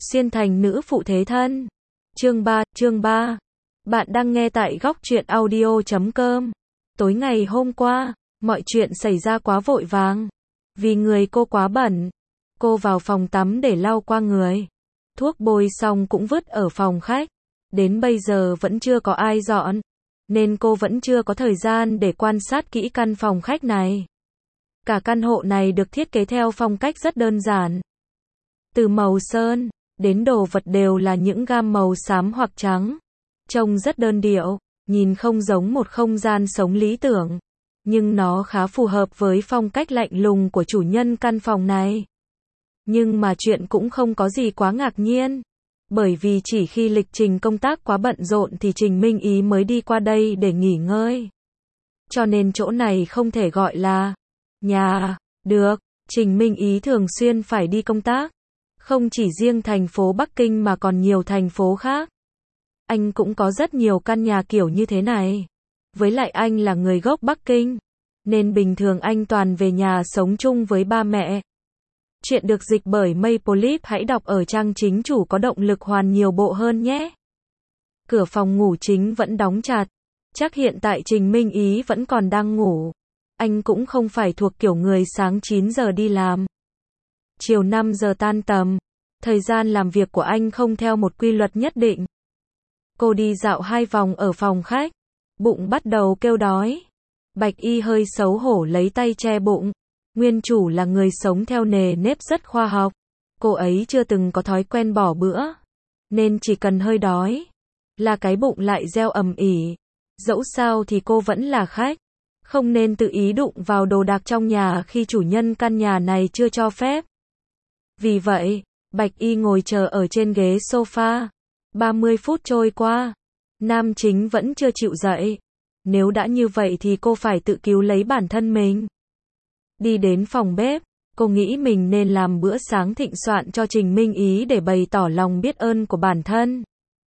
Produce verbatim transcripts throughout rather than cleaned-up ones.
Xuyên thành nữ phụ thế thân. Chương ba, chương ba. Bạn đang nghe tại góc truyện audio chấm com. Tối ngày hôm qua, mọi chuyện xảy ra quá vội vàng. Vì người cô quá bẩn. Cô vào phòng tắm để lau qua người. Thuốc bôi xong cũng vứt ở phòng khách. Đến bây giờ vẫn chưa có ai dọn. Nên cô vẫn chưa có thời gian để quan sát kỹ căn phòng khách này. Cả căn hộ này được thiết kế theo phong cách rất đơn giản. Từ màu sơn đến đồ vật đều là những gam màu xám hoặc trắng. Trông rất đơn điệu, nhìn không giống một không gian sống lý tưởng. Nhưng nó khá phù hợp với phong cách lạnh lùng của chủ nhân căn phòng này. Nhưng mà chuyện cũng không có gì quá ngạc nhiên. Bởi vì chỉ khi lịch trình công tác quá bận rộn thì Trình Minh Ý mới đi qua đây để nghỉ ngơi. Cho nên chỗ này không thể gọi là nhà được. Trình Minh Ý thường xuyên phải đi công tác. Không chỉ riêng thành phố Bắc Kinh mà còn nhiều thành phố khác. Anh cũng có rất nhiều căn nhà kiểu như thế này. Với lại anh là người gốc Bắc Kinh. Nên bình thường anh toàn về nhà sống chung với ba mẹ. Chuyện được dịch bởi Maple hãy đọc ở trang chính chủ có động lực hoàn nhiều bộ hơn nhé. Cửa phòng ngủ chính vẫn đóng chặt. Chắc hiện tại Trình Minh Ý vẫn còn đang ngủ. Anh cũng không phải thuộc kiểu người sáng chín giờ đi làm. Chiều năm giờ tan tầm. Thời gian làm việc của anh không theo một quy luật nhất định. Cô đi dạo hai vòng ở phòng khách. Bụng bắt đầu kêu đói. Bạch Y hơi xấu hổ lấy tay che bụng. Nguyên chủ là người sống theo nề nếp rất khoa học. Cô ấy chưa từng có thói quen bỏ bữa. Nên chỉ cần hơi đói là cái bụng lại reo ầm ĩ. Dẫu sao thì cô vẫn là khách. Không nên tự ý đụng vào đồ đạc trong nhà khi chủ nhân căn nhà này chưa cho phép. Vì vậy, Bạch Y ngồi chờ ở trên ghế sofa. ba mươi phút trôi qua. Nam chính vẫn chưa chịu dậy. Nếu đã như vậy thì cô phải tự cứu lấy bản thân mình. Đi đến phòng bếp, cô nghĩ mình nên làm bữa sáng thịnh soạn cho Trình Minh Ý để bày tỏ lòng biết ơn của bản thân.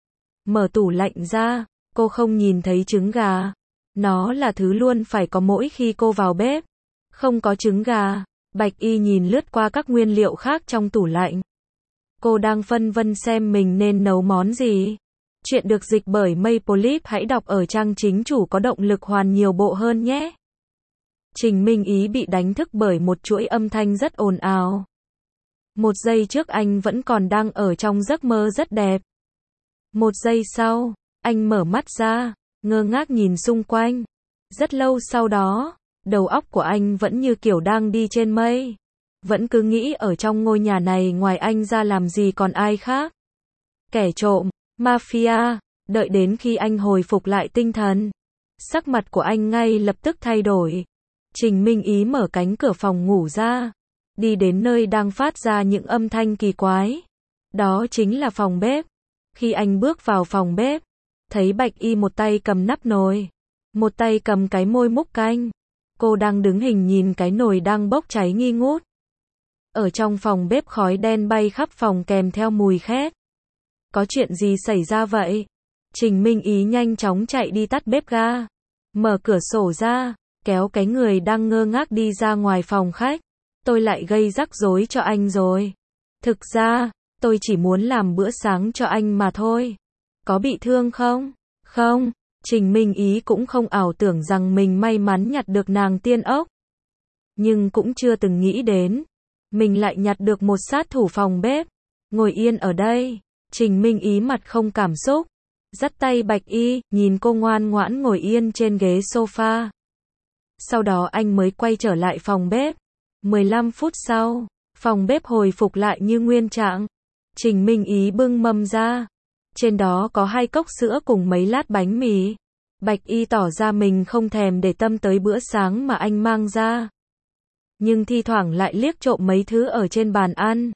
Mở tủ lạnh ra, cô không nhìn thấy trứng gà. Nó là thứ luôn phải có mỗi khi cô vào bếp. Không có trứng gà. Bạch Y nhìn lướt qua các nguyên liệu khác trong tủ lạnh. Cô đang phân vân xem mình nên nấu món gì. Chuyện được dịch bởi Maple hãy đọc ở trang chính chủ có động lực hoàn nhiều bộ hơn nhé. Trình Minh Ý bị đánh thức bởi một chuỗi âm thanh rất ồn ào. Một giây trước anh vẫn còn đang ở trong giấc mơ rất đẹp. Một giây sau, anh mở mắt ra, ngơ ngác nhìn xung quanh. Rất lâu sau đó, đầu óc của anh vẫn như kiểu đang đi trên mây. Vẫn cứ nghĩ ở trong ngôi nhà này ngoài anh ra làm gì còn ai khác. Kẻ trộm, mafia, đợi đến khi anh hồi phục lại tinh thần. Sắc mặt của anh ngay lập tức thay đổi. Trình Minh Ý mở cánh cửa phòng ngủ ra. Đi đến nơi đang phát ra những âm thanh kỳ quái. Đó chính là phòng bếp. Khi anh bước vào phòng bếp, thấy Bạch Y một tay cầm nắp nồi. Một tay cầm cái môi múc canh. Cô đang đứng hình nhìn cái nồi đang bốc cháy nghi ngút. Ở trong phòng bếp khói đen bay khắp phòng kèm theo mùi khét. Có chuyện gì xảy ra vậy? Trình Minh Ý nhanh chóng chạy đi tắt bếp ga. Mở cửa sổ ra, kéo cái người đang ngơ ngác đi ra ngoài phòng khách. Tôi lại gây rắc rối cho anh rồi. Thực ra, tôi chỉ muốn làm bữa sáng cho anh mà thôi. Có bị thương không? Không. Trình Minh Ý cũng không ảo tưởng rằng mình may mắn nhặt được nàng tiên ốc. Nhưng cũng chưa từng nghĩ đến. Mình lại nhặt được một sát thủ phòng bếp. Ngồi yên ở đây. Trình Minh Ý mặt không cảm xúc. Dắt tay Bạch Y, nhìn cô ngoan ngoãn ngồi yên trên ghế sofa. Sau đó anh mới quay trở lại phòng bếp. mười lăm phút sau, phòng bếp hồi phục lại như nguyên trạng. Trình Minh Ý bưng mâm ra. Trên đó có hai cốc sữa cùng mấy lát bánh mì. Bạch Y tỏ ra mình không thèm để tâm tới bữa sáng mà anh mang ra. Nhưng thi thoảng lại liếc trộm mấy thứ ở trên bàn ăn.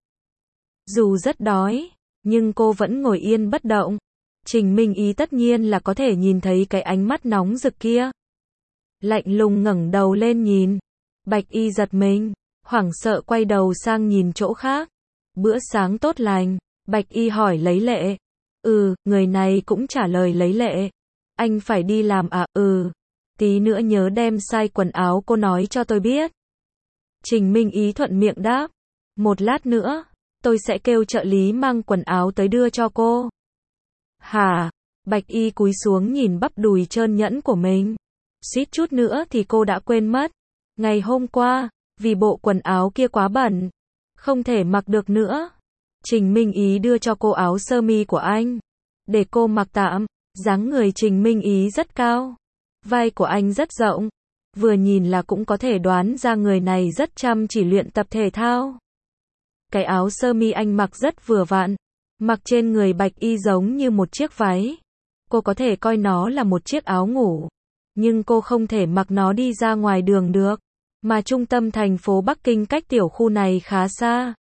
Dù rất đói, nhưng cô vẫn ngồi yên bất động. Trình Minh Ý tất nhiên là có thể nhìn thấy cái ánh mắt nóng rực kia. Lạnh lùng ngẩng đầu lên nhìn. Bạch Y giật mình, hoảng sợ quay đầu sang nhìn chỗ khác. Bữa sáng tốt lành. Bạch Y hỏi lấy lệ. Ừ, người này cũng trả lời lấy lệ. Anh phải đi làm à? Ừ. Tí nữa nhớ đem size quần áo cô nói cho tôi biết. Trình Minh Ý thuận miệng đáp. Một lát nữa, tôi sẽ kêu trợ lý mang quần áo tới đưa cho cô. Hả? Bạch Y cúi xuống nhìn bắp đùi trơn nhẵn của mình. Suýt chút nữa thì cô đã quên mất. Ngày hôm qua, vì bộ quần áo kia quá bẩn, không thể mặc được nữa. Trình Minh Ý đưa cho cô áo sơ mi của anh, để cô mặc tạm. Dáng người Trình Minh Ý rất cao, vai của anh rất rộng, vừa nhìn là cũng có thể đoán ra người này rất chăm chỉ luyện tập thể thao. Cái áo sơ mi anh mặc rất vừa vặn, mặc trên người Bạch Y giống như một chiếc váy. Cô có thể coi nó là một chiếc áo ngủ, nhưng cô không thể mặc nó đi ra ngoài đường được, mà trung tâm thành phố Bắc Kinh cách tiểu khu này khá xa.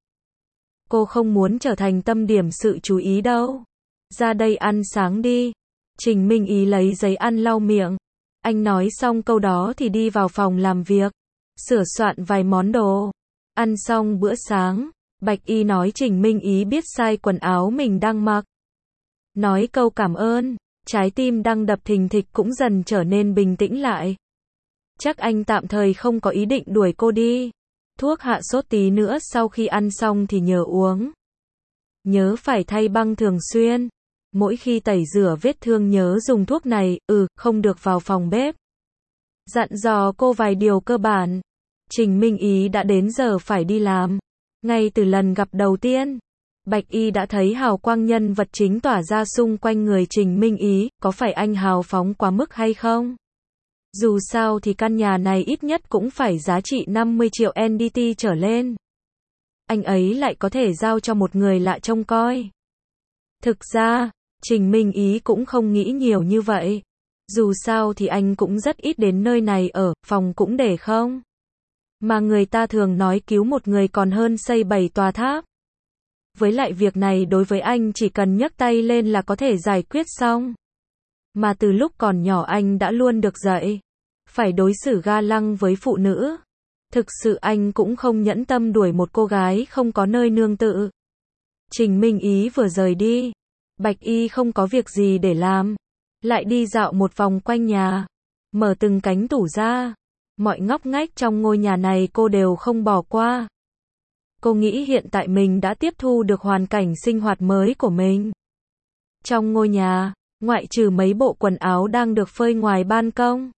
Cô không muốn trở thành tâm điểm sự chú ý đâu. Ra đây ăn sáng đi. Trình Minh Ý lấy giấy ăn lau miệng. Anh nói xong câu đó thì đi vào phòng làm việc, sửa soạn vài món đồ. Ăn xong bữa sáng, Bạch Y nói Trình Minh Ý biết sai quần áo mình đang mặc. Nói câu cảm ơn, trái tim đang đập thình thịch cũng dần trở nên bình tĩnh lại. Chắc anh tạm thời không có ý định đuổi cô đi. Thuốc hạ sốt tí nữa sau khi ăn xong thì nhớ uống. Nhớ phải thay băng thường xuyên. Mỗi khi tẩy rửa vết thương nhớ dùng thuốc này, ừ, không được vào phòng bếp. Dặn dò cô vài điều cơ bản. Trình Minh Ý đã đến giờ phải đi làm. Ngay từ lần gặp đầu tiên, Bạch Y đã thấy hào quang nhân vật chính tỏa ra xung quanh người Trình Minh Ý, có phải anh hào phóng quá mức hay không? Dù sao thì căn nhà này ít nhất cũng phải giá trị năm mươi triệu en đê tê trở lên. Anh ấy lại có thể giao cho một người lạ trông coi. Thực ra, Trình Minh Ý cũng không nghĩ nhiều như vậy. Dù sao thì anh cũng rất ít đến nơi này ở, phòng cũng để không. Mà người ta thường nói cứu một người còn hơn xây bảy tòa tháp. Với lại việc này đối với anh chỉ cần nhấc tay lên là có thể giải quyết xong. Mà từ lúc còn nhỏ anh đã luôn được dạy phải đối xử ga lăng với phụ nữ. Thực sự anh cũng không nhẫn tâm đuổi một cô gái không có nơi nương tựa. Trình Minh Ý vừa rời đi, Bạch Y không có việc gì để làm, lại đi dạo một vòng quanh nhà, mở từng cánh tủ ra. Mọi ngóc ngách trong ngôi nhà này cô đều không bỏ qua. Cô nghĩ hiện tại mình đã tiếp thu được hoàn cảnh sinh hoạt mới của mình. Trong ngôi nhà, ngoại trừ mấy bộ quần áo đang được phơi ngoài ban công,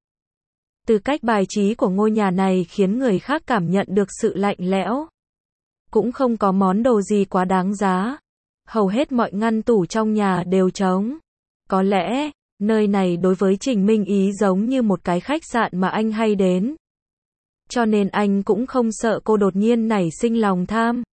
từ cách bài trí của ngôi nhà này khiến người khác cảm nhận được sự lạnh lẽo. Cũng không có món đồ gì quá đáng giá. Hầu hết mọi ngăn tủ trong nhà đều trống. Có lẽ, nơi này đối với Trình Minh Ý giống như một cái khách sạn mà anh hay đến. Cho nên anh cũng không sợ cô đột nhiên nảy sinh lòng tham.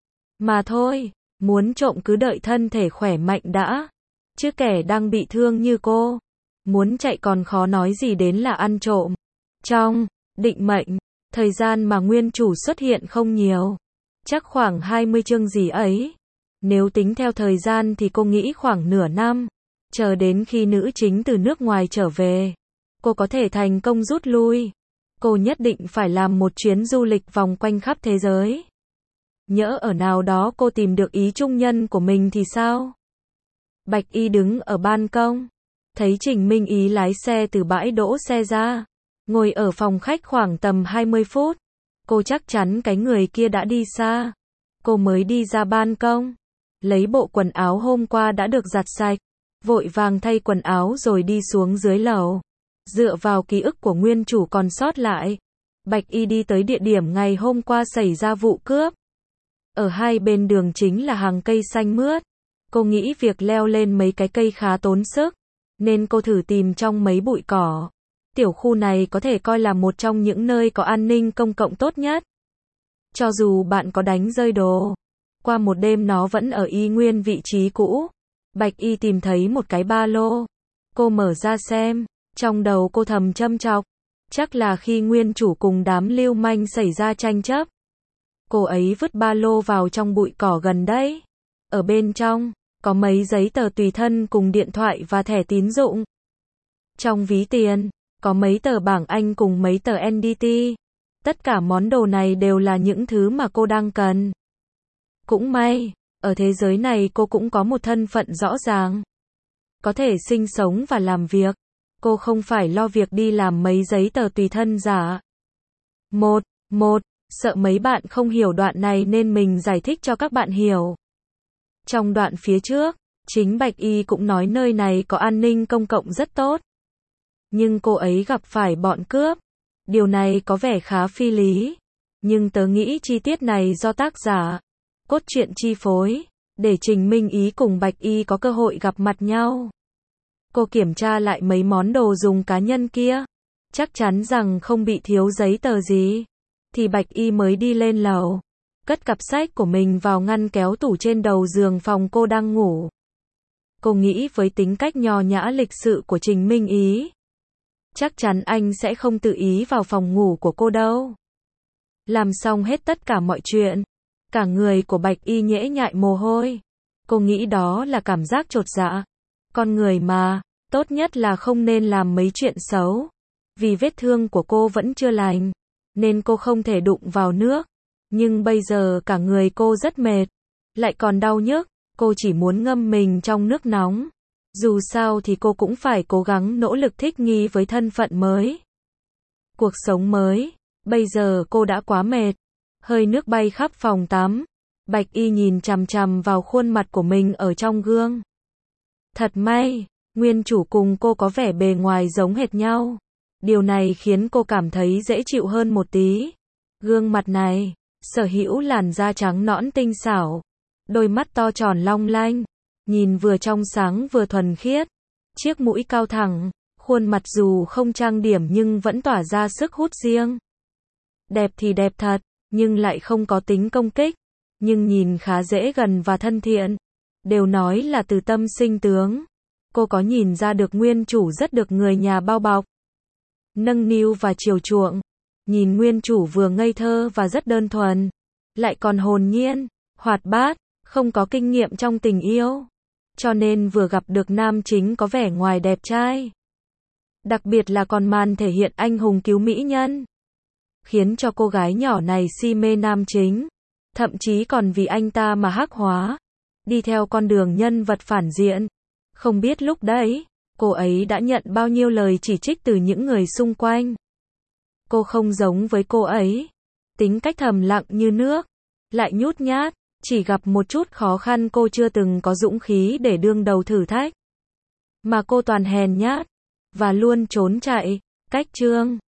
Mà thôi, muốn trộm cứ đợi thân thể khỏe mạnh đã. Chứ kẻ đang bị thương như cô, muốn chạy còn khó nói gì đến là ăn trộm. Trong định mệnh, thời gian mà nguyên chủ xuất hiện không nhiều. Chắc khoảng hai mươi chương gì ấy. Nếu tính theo thời gian thì cô nghĩ khoảng nửa năm. Chờ đến khi nữ chính từ nước ngoài trở về, cô có thể thành công rút lui. Cô nhất định phải làm một chuyến du lịch vòng quanh khắp thế giới. Nhỡ ở nào đó cô tìm được ý trung nhân của mình thì sao? Bạch Y đứng ở ban công, thấy Trình Minh Ý lái xe từ bãi đỗ xe ra, ngồi ở phòng khách khoảng tầm hai mươi phút. Cô chắc chắn cái người kia đã đi xa. Cô mới đi ra ban công, lấy bộ quần áo hôm qua đã được giặt sạch, vội vàng thay quần áo rồi đi xuống dưới lầu. Dựa vào ký ức của nguyên chủ còn sót lại, Bạch Y đi tới địa điểm ngày hôm qua xảy ra vụ cướp. Ở hai bên đường chính là hàng cây xanh mướt. Cô nghĩ việc leo lên mấy cái cây khá tốn sức, nên cô thử tìm trong mấy bụi cỏ. Tiểu khu này có thể coi là một trong những nơi có an ninh công cộng tốt nhất. Cho dù bạn có đánh rơi đồ, qua một đêm nó vẫn ở y nguyên vị trí cũ. Bạch Y tìm thấy một cái ba lô. Cô mở ra xem, trong đầu cô thầm châm chọc. Chắc là khi nguyên chủ cùng đám lưu manh xảy ra tranh chấp, cô ấy vứt ba lô vào trong bụi cỏ gần đấy. Ở bên trong, có mấy giấy tờ tùy thân cùng điện thoại và thẻ tín dụng. Trong ví tiền, có mấy tờ bảng Anh cùng mấy tờ en đê tê. Tất cả món đồ này đều là những thứ mà cô đang cần. Cũng may, ở thế giới này cô cũng có một thân phận rõ ràng. Có thể sinh sống và làm việc. Cô không phải lo việc đi làm mấy giấy tờ tùy thân giả. Một, một, sợ mấy bạn không hiểu đoạn này nên mình giải thích cho các bạn hiểu. Trong đoạn phía trước, chính Bạch Y cũng nói nơi này có an ninh công cộng rất tốt. Nhưng cô ấy gặp phải bọn cướp. Điều này có vẻ khá phi lý. Nhưng tớ nghĩ chi tiết này do tác giả, cốt truyện chi phối, để Trình Minh Ý cùng Bạch Y có cơ hội gặp mặt nhau. Cô kiểm tra lại mấy món đồ dùng cá nhân kia. Chắc chắn rằng không bị thiếu giấy tờ gì. Thì Bạch Y mới đi lên lầu. Cất cặp sách của mình vào ngăn kéo tủ trên đầu giường phòng cô đang ngủ. Cô nghĩ với tính cách nho nhã lịch sự của Trình Minh Ý, chắc chắn anh sẽ không tự ý vào phòng ngủ của cô đâu. Làm xong hết tất cả mọi chuyện, cả người của Bạch Y nhễ nhại mồ hôi. Cô nghĩ đó là cảm giác chột dạ. Con người mà, tốt nhất là không nên làm mấy chuyện xấu. Vì vết thương của cô vẫn chưa lành, nên cô không thể đụng vào nước. Nhưng bây giờ cả người cô rất mệt, lại còn đau nhức, cô chỉ muốn ngâm mình trong nước nóng. Dù sao thì cô cũng phải cố gắng nỗ lực thích nghi với thân phận mới. Cuộc sống mới, bây giờ cô đã quá mệt. Hơi nước bay khắp phòng tắm. Bạch Y nhìn chằm chằm vào khuôn mặt của mình ở trong gương. Thật may, nguyên chủ cùng cô có vẻ bề ngoài giống hệt nhau. Điều này khiến cô cảm thấy dễ chịu hơn một tí. Gương mặt này, sở hữu làn da trắng nõn tinh xảo, đôi mắt to tròn long lanh, nhìn vừa trong sáng vừa thuần khiết, chiếc mũi cao thẳng, khuôn mặt dù không trang điểm nhưng vẫn tỏa ra sức hút riêng. Đẹp thì đẹp thật, nhưng lại không có tính công kích, nhưng nhìn khá dễ gần và thân thiện. Đều nói là từ tâm sinh tướng. Cô có nhìn ra được nguyên chủ rất được người nhà bao bọc, nâng niu và chiều chuộng. Nhìn nguyên chủ vừa ngây thơ và rất đơn thuần, lại còn hồn nhiên, hoạt bát, không có kinh nghiệm trong tình yêu. Cho nên vừa gặp được nam chính có vẻ ngoài đẹp trai. Đặc biệt là còn màn thể hiện anh hùng cứu mỹ nhân, khiến cho cô gái nhỏ này si mê nam chính. Thậm chí còn vì anh ta mà hắc hóa, đi theo con đường nhân vật phản diện. Không biết lúc đấy, cô ấy đã nhận bao nhiêu lời chỉ trích từ những người xung quanh. Cô không giống với cô ấy. Tính cách thầm lặng như nước, lại nhút nhát, chỉ gặp một chút khó khăn cô chưa từng có dũng khí để đương đầu thử thách. Mà cô toàn hèn nhát, và luôn trốn chạy, cách chương.